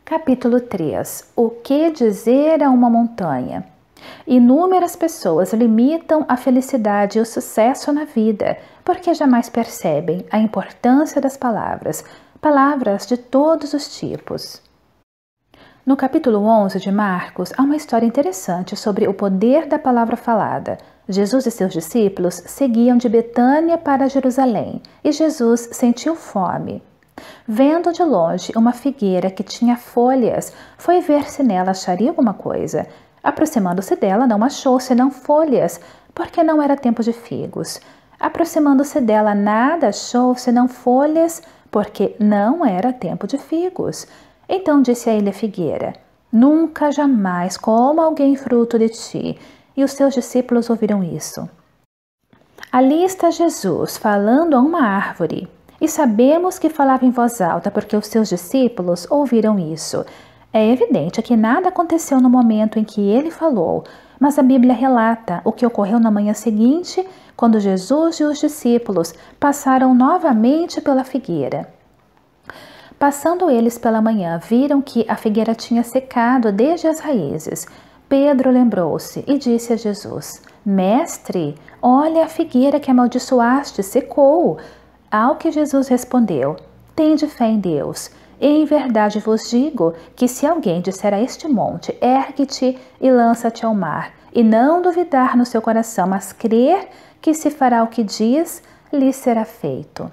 Capítulo 3. O que dizer a uma montanha? Inúmeras pessoas limitam a felicidade e o sucesso na vida, porque jamais percebem a importância das palavras, palavras de todos os tipos. No capítulo 11 de Marcos, há uma história interessante sobre o poder da palavra falada. Jesus e seus discípulos seguiam de Betânia para Jerusalém, e Jesus sentiu fome. Vendo de longe uma figueira que tinha folhas, foi ver se nela acharia alguma coisa. Aproximando-se dela, não achou senão folhas, porque não era tempo de figos. Aproximando-se dela, nada achou senão folhas, porque não era tempo de figos. Então disse a ele a figueira: Nunca, jamais coma alguém fruto de ti. E os seus discípulos ouviram isso. Ali está Jesus, falando a uma árvore. E sabemos que falava em voz alta, porque os seus discípulos ouviram isso. É evidente que nada aconteceu no momento em que ele falou, mas a Bíblia relata o que ocorreu na manhã seguinte, quando Jesus e os discípulos passaram novamente pela figueira. Passando eles pela manhã, viram que a figueira tinha secado desde as raízes. Pedro lembrou-se e disse a Jesus: Mestre, olha a figueira que amaldiçoaste, secou. Ao que Jesus respondeu: Tende fé em Deus. Em verdade vos digo que se alguém disser a este monte: Ergue-te e lança-te ao mar, e não duvidar no seu coração, mas crer que se fará o que diz, lhe será feito.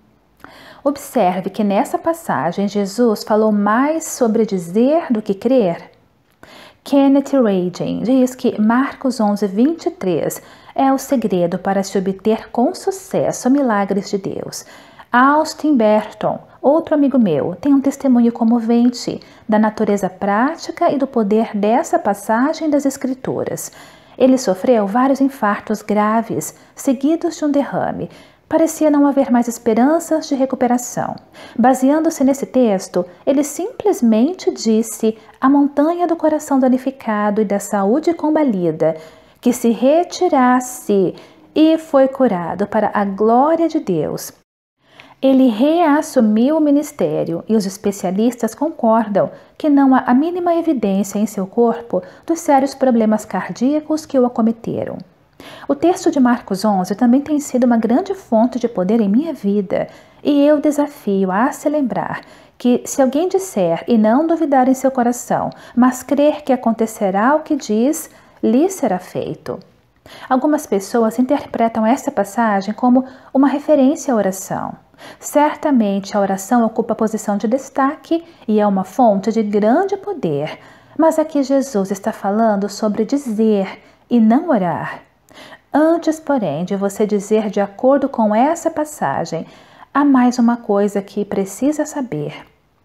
Observe que nessa passagem Jesus falou mais sobre dizer do que crer. Kenneth Reagan diz que Marcos 11:23 é o segredo para se obter com sucesso milagres de Deus. Austin Berton, outro amigo meu, tem um testemunho comovente da natureza prática e do poder dessa passagem das Escrituras. Ele sofreu vários infartos graves, seguidos de um derrame. Parecia não haver mais esperanças de recuperação. Baseando-se nesse texto, ele simplesmente disse à montanha do coração danificado e da saúde combalida que se retirasse, e foi curado para a glória de Deus. Ele reassumiu o ministério e os especialistas concordam que não há a mínima evidência em seu corpo dos sérios problemas cardíacos que o acometeram. O texto de Marcos 11 também tem sido uma grande fonte de poder em minha vida, e eu desafio a se lembrar que se alguém disser e não duvidar em seu coração, mas crer que acontecerá o que diz, lhe será feito. Algumas pessoas interpretam esta passagem como uma referência à oração. Certamente a oração ocupa posição de destaque e é uma fonte de grande poder, mas aqui Jesus está falando sobre dizer e não orar. Antes, porém, de você dizer de acordo com essa passagem, há mais uma coisa que precisa saber.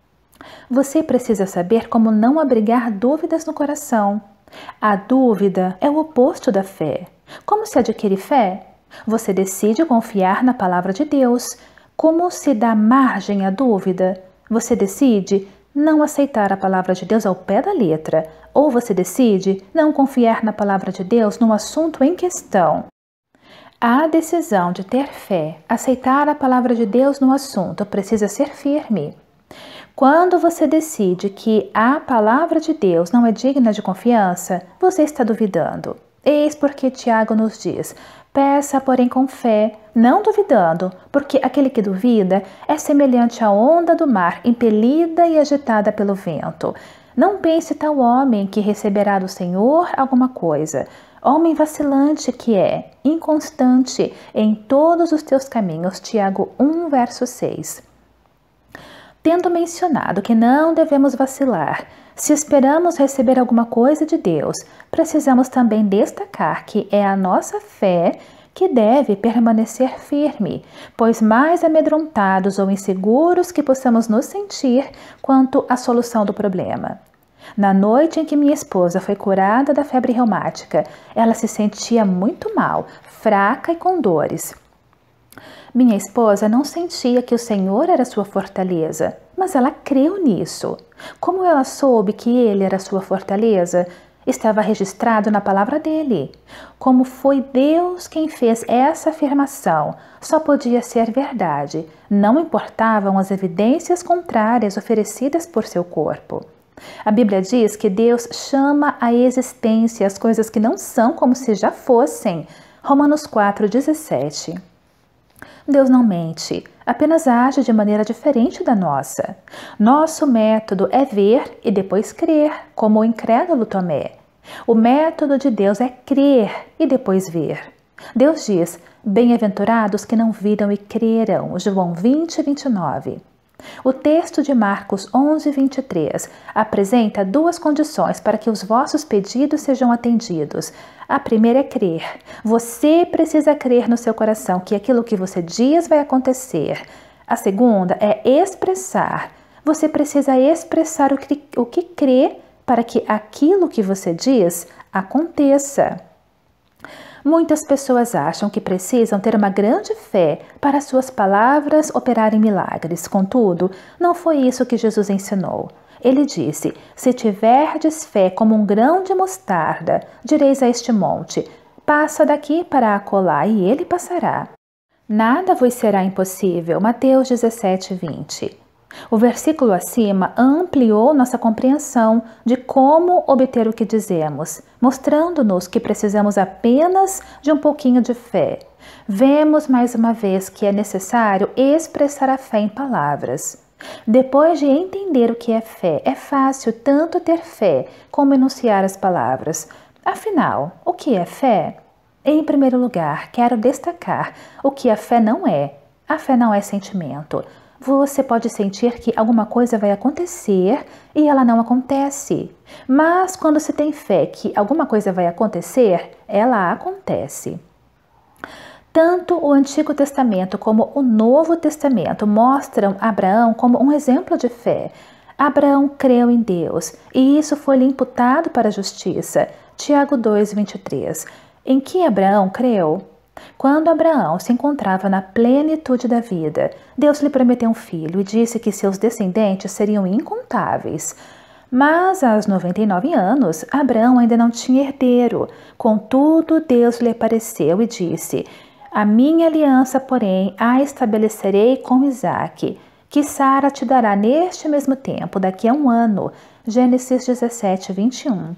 Você precisa saber como não abrigar dúvidas no coração. A dúvida é o oposto da fé. Como se adquire fé? Você decide confiar na palavra de Deus. Como se dá margem à dúvida? Você decide não aceitar a palavra de Deus ao pé da letra, ou você decide não confiar na palavra de Deus no assunto em questão. A decisão de ter fé, aceitar a palavra de Deus no assunto, precisa ser firme. Quando você decide que a palavra de Deus não é digna de confiança, você está duvidando. Eis porque Tiago nos diz: peça, porém, com fé, não duvidando, porque aquele que duvida é semelhante à onda do mar, impelida e agitada pelo vento. Não pense tal homem que receberá do Senhor alguma coisa. Homem vacilante que é, inconstante em todos os teus caminhos. Tiago 1, verso 6. Tendo mencionado que não devemos vacilar, se esperamos receber alguma coisa de Deus, precisamos também destacar que é a nossa fé que deve permanecer firme, pois mais amedrontados ou inseguros que possamos nos sentir quanto à solução do problema. Na noite em que minha esposa foi curada da febre reumática, ela se sentia muito mal, fraca e com dores. Minha esposa não sentia que o Senhor era sua fortaleza, mas ela creu nisso. Como ela soube que Ele era sua fortaleza? Estava registrado na palavra dele. Como foi Deus quem fez essa afirmação, só podia ser verdade. Não importavam as evidências contrárias oferecidas por seu corpo. A Bíblia diz que Deus chama à existência as coisas que não são como se já fossem. Romanos 4,17. Deus não mente, apenas age de maneira diferente da nossa. Nosso método é ver e depois crer, como o incrédulo Tomé. O método de Deus é crer e depois ver. Deus diz: bem-aventurados que não viram e creram. João 20:29. O texto de Marcos 11:23 apresenta duas condições para que os vossos pedidos sejam atendidos. A primeira é crer. Você precisa crer no seu coração que aquilo que você diz vai acontecer. A segunda é expressar. Você precisa expressar o que crê para que aquilo que você diz aconteça. Muitas pessoas acham que precisam ter uma grande fé para suas palavras operarem milagres. Contudo, não foi isso que Jesus ensinou. Ele disse: se tiverdes fé como um grão de mostarda, direis a este monte: passa daqui para acolá, e ele passará. Nada vos será impossível. Mateus 17:20. O versículo acima ampliou nossa compreensão de como obter o que dizemos, mostrando-nos que precisamos apenas de um pouquinho de fé. Vemos mais uma vez que é necessário expressar a fé em palavras. Depois de entender o que é fé, é fácil tanto ter fé como enunciar as palavras. Afinal, o que é fé? Em primeiro lugar, quero destacar o que a fé não é. A fé não é sentimento. Você pode sentir que alguma coisa vai acontecer e ela não acontece. Mas quando se tem fé que alguma coisa vai acontecer, ela acontece. Tanto o Antigo Testamento como o Novo Testamento mostram Abraão como um exemplo de fé. Abraão creu em Deus e isso foi-lhe imputado para a justiça. Tiago 2:23. Em que Abraão creu? Quando Abraão se encontrava na plenitude da vida, Deus lhe prometeu um filho e disse que seus descendentes seriam incontáveis. Mas aos 99 anos, Abraão ainda não tinha herdeiro. Contudo, Deus lhe apareceu e disse: a minha aliança, porém, a estabelecerei com Isaque, que Sara te dará neste mesmo tempo, daqui a um ano. Gênesis 17:21.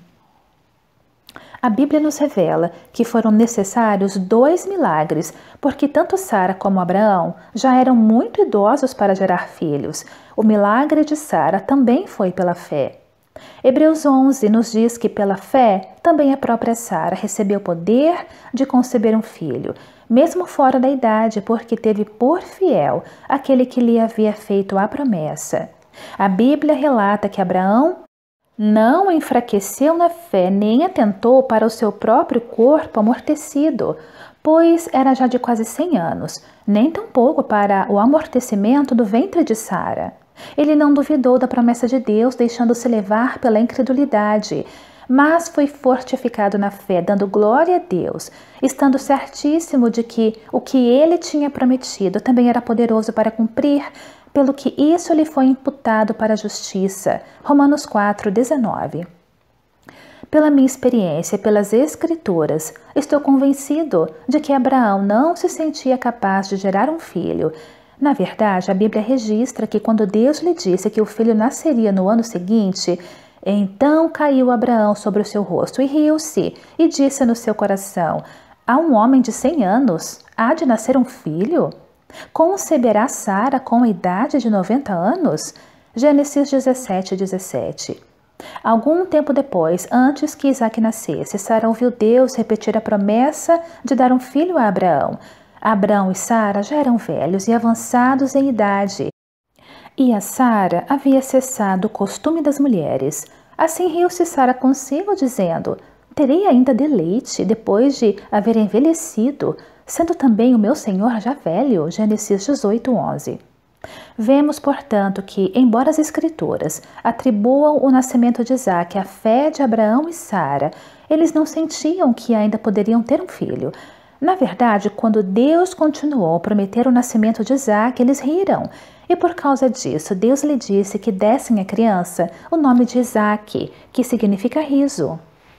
A Bíblia nos revela que foram necessários 2 milagres, porque tanto Sara como Abraão já eram muito idosos para gerar filhos. O milagre de Sara também foi pela fé. Hebreus 11 nos diz que pela fé também a própria Sara recebeu o poder de conceber um filho, mesmo fora da idade, porque teve por fiel aquele que lhe havia feito a promessa. A Bíblia relata que Abraão não enfraqueceu na fé, nem atentou para o seu próprio corpo amortecido, pois era já de quase 100 anos, nem tampouco para o amortecimento do ventre de Sara. Ele não duvidou da promessa de Deus, deixando-se levar pela incredulidade, mas foi fortificado na fé, dando glória a Deus, estando certíssimo de que o que ele tinha prometido também era poderoso para cumprir, pelo que isso lhe foi imputado para a justiça. Romanos 4:19. Pela minha experiência e pelas Escrituras, estou convencido de que Abraão não se sentia capaz de gerar um filho. Na verdade, a Bíblia registra que quando Deus lhe disse que o filho nasceria no ano seguinte, então caiu Abraão sobre o seu rosto e riu-se, e disse no seu coração: a um homem de 100 anos há de nascer um filho? Conceberá Sara com a idade de 90 anos? Gênesis 17:17. Algum tempo depois, antes que Isaque nascesse, Sara ouviu Deus repetir a promessa de dar um filho a Abraão. Abraão e Sara já eram velhos e avançados em idade, e a Sara havia cessado o costume das mulheres. Assim riu-se Sara consigo, dizendo: terei ainda deleite depois de haver envelhecido, sendo também o meu senhor já velho. Gênesis 18:11. Vemos, portanto, que, embora as Escrituras atribuam o nascimento de Isaque à fé de Abraão e Sara, eles não sentiam que ainda poderiam ter um filho. Na verdade, quando Deus continuou a prometer o nascimento de Isaque, eles riram. E por causa disso, Deus lhe disse que dessem à criança o nome de Isaque, que significa riso.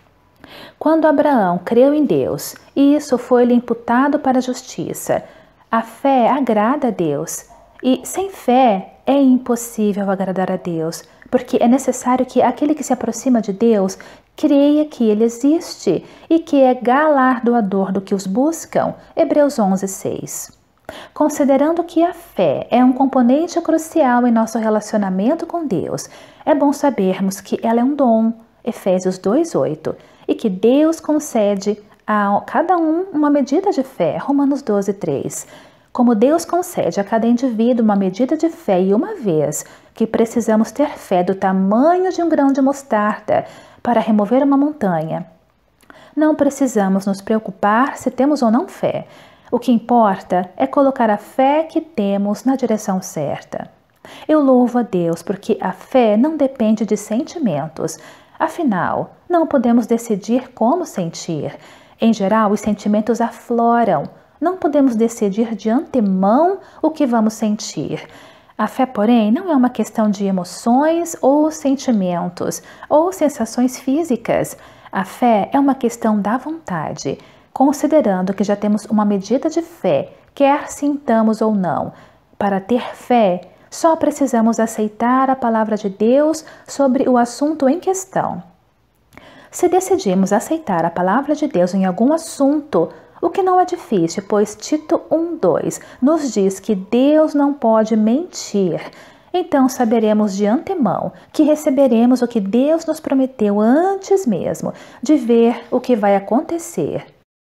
Quando Abraão creu em Deus, isso foi-lhe imputado para a justiça. A fé agrada a Deus, e sem fé é impossível agradar a Deus, porque é necessário que aquele que se aproxima de Deus creia que Ele existe e que é galardoador do que os buscam. Hebreus 11:6. Considerando que a fé é um componente crucial em nosso relacionamento com Deus, é bom sabermos que ela é um dom, Efésios 2:8, e que Deus concede a cada um uma medida de fé, Romanos 12:3. Como Deus concede a cada indivíduo uma medida de fé e uma vez que precisamos ter fé do tamanho de um grão de mostarda para remover uma montanha, não precisamos nos preocupar se temos ou não fé. O que importa é colocar a fé que temos na direção certa. Eu louvo a Deus porque a fé não depende de sentimentos. Afinal, não podemos decidir como sentir. Em geral, os sentimentos afloram. Não podemos decidir de antemão o que vamos sentir. A fé, porém, não é uma questão de emoções ou sentimentos ou sensações físicas. A fé é uma questão da vontade. Considerando que já temos uma medida de fé, quer sintamos ou não, para ter fé, só precisamos aceitar a palavra de Deus sobre o assunto em questão. Se decidimos aceitar a palavra de Deus em algum assunto, o que não é difícil, pois Tito 1:2 nos diz que Deus não pode mentir, então saberemos de antemão que receberemos o que Deus nos prometeu antes mesmo de ver o que vai acontecer.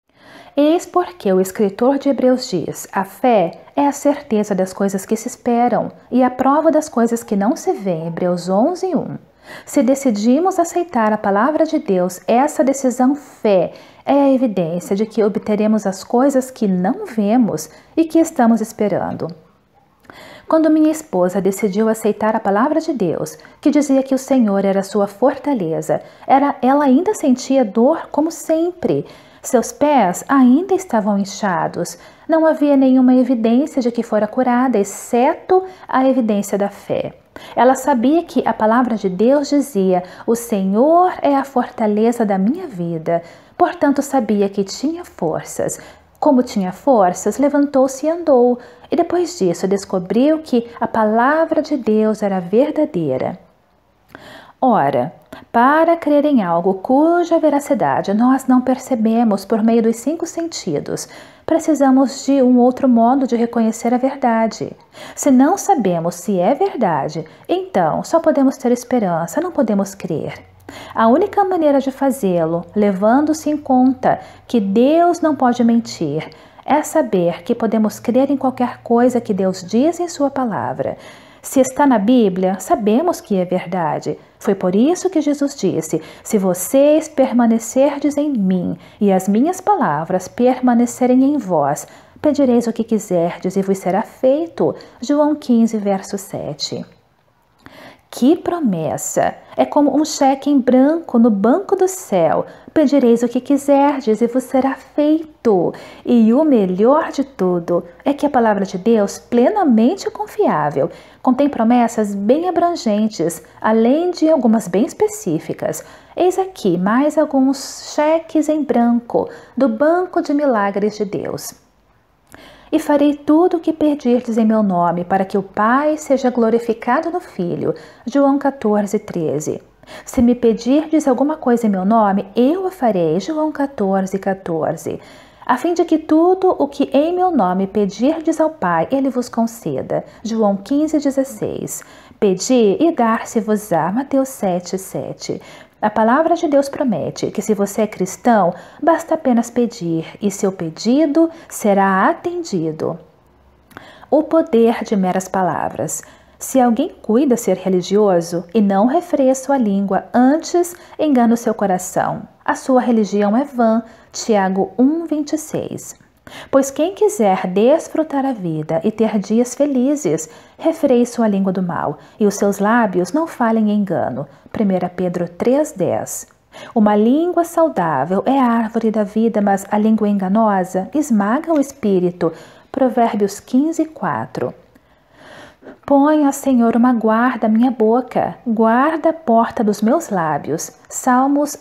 Eis porque o escritor de Hebreus diz: a fé é a certeza das coisas que se esperam e a prova das coisas que não se veem, Hebreus 11:1. Se decidimos aceitar a palavra de Deus, essa decisão fé é a evidência de que obteremos as coisas que não vemos e que estamos esperando. Quando minha esposa decidiu aceitar a palavra de Deus, que dizia que o Senhor era sua fortaleza, ela ainda sentia dor como sempre. Seus pés ainda estavam inchados. Não havia nenhuma evidência de que fora curada, exceto a evidência da fé. Ela sabia que a palavra de Deus dizia: o Senhor é a fortaleza da minha vida. Portanto, sabia que tinha forças. Como tinha forças, levantou-se e andou. E depois disso, descobriu que a palavra de Deus era verdadeira. Ora, para crer em algo cuja veracidade nós não percebemos por meio dos 5 sentidos, precisamos de um outro modo de reconhecer a verdade. Se não sabemos se é verdade, então só podemos ter esperança, não podemos crer. A única maneira de fazê-lo, levando-se em conta que Deus não pode mentir, é saber que podemos crer em qualquer coisa que Deus diz em sua palavra. Se está na Bíblia, sabemos que é verdade. Foi por isso que Jesus disse: se vocês permanecerdes em mim e as minhas palavras permanecerem em vós, pedireis o que quiserdes e vos será feito. João 15, verso 7. Que promessa! É como um cheque em branco no banco do céu. Pedireis o que quiserdes e vos será feito. E o melhor de tudo é que a palavra de Deus, plenamente confiável, contém promessas bem abrangentes, além de algumas bem específicas. Eis aqui mais alguns cheques em branco do banco de milagres de Deus. E farei tudo o que pedirdes em meu nome, para que o Pai seja glorificado no Filho. João 14:13. Se me pedirdes alguma coisa em meu nome, eu a farei. João 14:14. A fim de que tudo o que em meu nome pedirdes ao Pai, Ele vos conceda. João 15:16. Pedi e dar-se-vos-á. Mateus 7:7. A palavra de Deus promete que se você é cristão, basta apenas pedir e seu pedido será atendido. O poder de meras palavras. Se alguém cuida ser religioso e não refreia sua língua, antes engana o seu coração, a sua religião é vã. Tiago 1:26. Pois quem quiser desfrutar a vida e ter dias felizes, refreie sua língua do mal, e os seus lábios não falem engano. 1 Pedro 3:10. Uma língua saudável é a árvore da vida, mas a língua enganosa esmaga o espírito. Provérbios 15:4. Põe, ó Senhor, uma guarda à minha boca, guarda a porta dos meus lábios. Salmos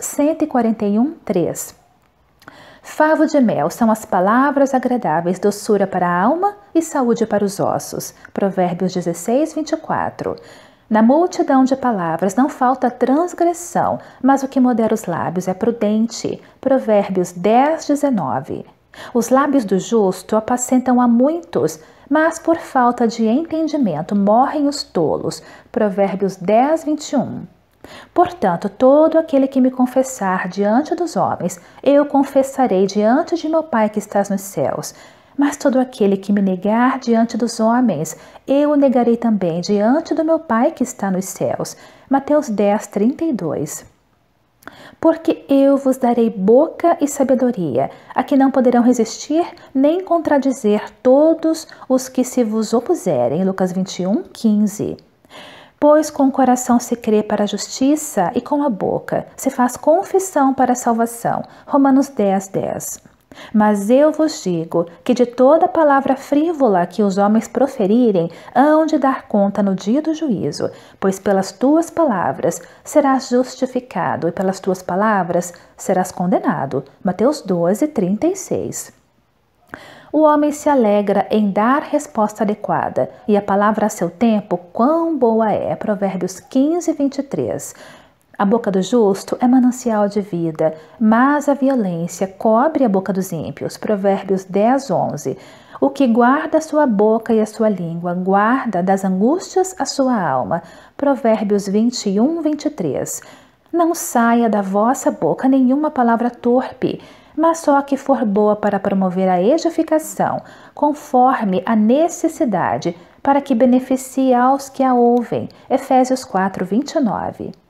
141:3. Favo de mel são as palavras agradáveis, doçura para a alma e saúde para os ossos. Provérbios 16:24. Na multidão de palavras não falta transgressão, mas o que modera os lábios é prudente. Provérbios 10, 19. Os lábios do justo apacentam a muitos, mas por falta de entendimento morrem os tolos. Provérbios 10, 21. Portanto, todo aquele que me confessar diante dos homens, eu confessarei diante de meu Pai que estás nos céus. Mas todo aquele que me negar diante dos homens, eu o negarei também diante do meu Pai que está nos céus. Mateus 10, 32. Porque eu vos darei boca e sabedoria, a que não poderão resistir nem contradizer todos os que se vos opuserem. Lucas 21, 15. Pois com o coração se crê para a justiça e com a boca se faz confissão para a salvação. Romanos 10, 10. Mas eu vos digo que de toda palavra frívola que os homens proferirem, hão de dar conta no dia do juízo, pois pelas tuas palavras serás justificado e pelas tuas palavras serás condenado. Mateus 12, 36. O homem se alegra em dar resposta adequada, e a palavra a seu tempo, quão boa é. Provérbios 15, 23. A boca do justo é manancial de vida, mas a violência cobre a boca dos ímpios. Provérbios 10, 11. O que guarda a sua boca e a sua língua, guarda das angústias a sua alma. Provérbios 21, 23. Não saia da vossa boca nenhuma palavra torpe, mas só a que for boa para promover a edificação, conforme a necessidade, para que beneficie aos que a ouvem. Efésios 4, 29.